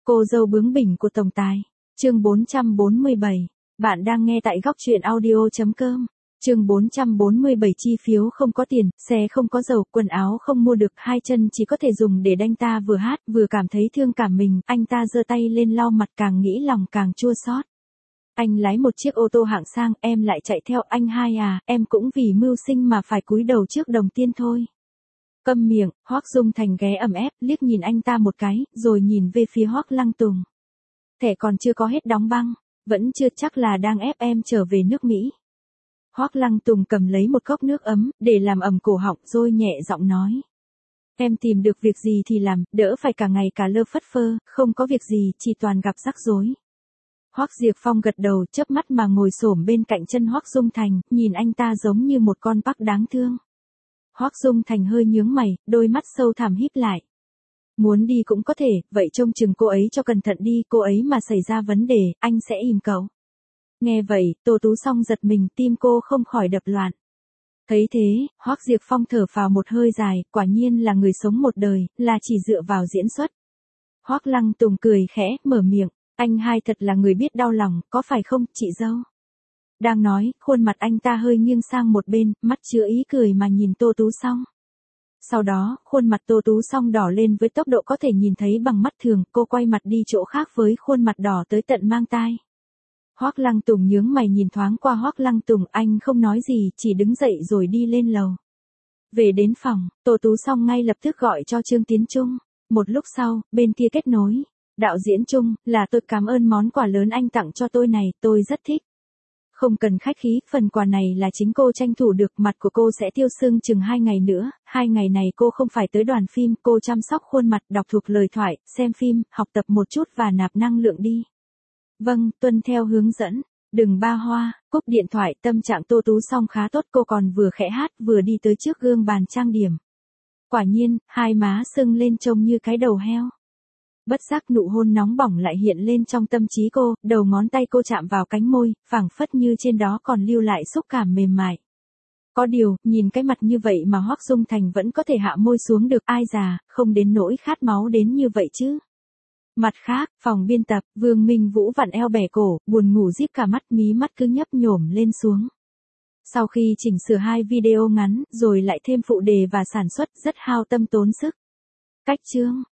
Cô dâu bướng bỉnh của tổng tài. Chương 447. Bạn đang nghe tại góc truyện audio.com. Chương 447 chi phiếu không có tiền, xe không có dầu, quần áo không mua được, hai chân chỉ có thể dùng để đanh ta vừa hát, vừa cảm thấy thương cảm mình, anh ta giơ tay lên lau mặt càng nghĩ lòng càng chua xót. Anh lái một chiếc ô tô hạng sang, em lại chạy theo anh hai à, em cũng vì mưu sinh mà phải cúi đầu trước đồng tiền thôi. Câm miệng, Hoắc Dung Thành ghé ẩm ép, liếc nhìn anh ta một cái, rồi nhìn về phía Hoắc Lăng Tùng. Thẻ còn chưa có hết đóng băng, vẫn chưa chắc là đang ép em trở về nước Mỹ. Hoắc Lăng Tùng cầm lấy một cốc nước ấm, để làm ẩm cổ họng rồi nhẹ giọng nói. Em tìm được việc gì thì làm, đỡ phải cả ngày cả lơ phất phơ, không có việc gì, chỉ toàn gặp rắc rối. Hoắc Diệp Phong gật đầu, chớp mắt mà ngồi xổm bên cạnh chân Hoắc Dung Thành, nhìn anh ta giống như một con bác đáng thương. Hoắc Dung Thành hơi nhướng mày, đôi mắt sâu thẳm híp lại. Muốn đi cũng có thể, vậy trông chừng cô ấy cho cẩn thận đi, cô ấy mà xảy ra vấn đề, anh sẽ im cậu. Nghe vậy, Tô Tú Song giật mình, tim cô không khỏi đập loạn. Thấy thế, Hoắc Diệp Phong thở phào một hơi dài, quả nhiên là người sống một đời, là chỉ dựa vào diễn xuất. Hoắc Lăng Tùng cười khẽ, mở miệng, anh hai thật là người biết đau lòng, có phải không, chị dâu? Đang nói, khuôn mặt anh ta hơi nghiêng sang một bên, mắt chứa ý cười mà nhìn Tô Tú Song. Sau đó, khuôn mặt Tô Tú Song đỏ lên với tốc độ có thể nhìn thấy bằng mắt thường, cô quay mặt đi chỗ khác với khuôn mặt đỏ tới tận mang tai. Hoắc Lăng Tùng nhướng mày nhìn thoáng qua Hoắc Lăng Tùng, anh không nói gì, chỉ đứng dậy rồi đi lên lầu. Về đến phòng, Tô Tú Song ngay lập tức gọi cho Trương Tiến Trung. Một lúc sau, bên kia kết nối. Đạo diễn Trung, là tôi cảm ơn món quà lớn anh tặng cho tôi này, tôi rất thích. Không cần khách khí, phần quà này là chính cô tranh thủ được, mặt của cô sẽ tiêu sưng chừng 2 ngày nữa, 2 ngày này cô không phải tới đoàn phim, cô chăm sóc khuôn mặt, đọc thuộc lời thoại, xem phim, học tập một chút và nạp năng lượng đi. Vâng, tuân theo hướng dẫn, đừng ba hoa, cúp điện thoại, tâm trạng Tô Tú Song khá tốt, cô còn vừa khẽ hát vừa đi tới trước gương bàn trang điểm. Quả nhiên, hai má sưng lên trông như cái đầu heo. Bất giác nụ hôn nóng bỏng lại hiện lên trong tâm trí cô, đầu ngón tay cô chạm vào cánh môi, phảng phất như trên đó còn lưu lại xúc cảm mềm mại. Có điều, nhìn cái mặt như vậy mà Hoắc Dung Thành vẫn có thể hạ môi xuống được, ai già, không đến nỗi khát máu đến như vậy chứ. Mặt khác, phòng biên tập, Vương Minh Vũ vặn eo bẻ cổ, buồn ngủ díp cả mắt, mí mắt cứ nhấp nhổm lên xuống. Sau khi chỉnh sửa 2 video ngắn, rồi lại thêm phụ đề và sản xuất, rất hao tâm tốn sức. Cách chương.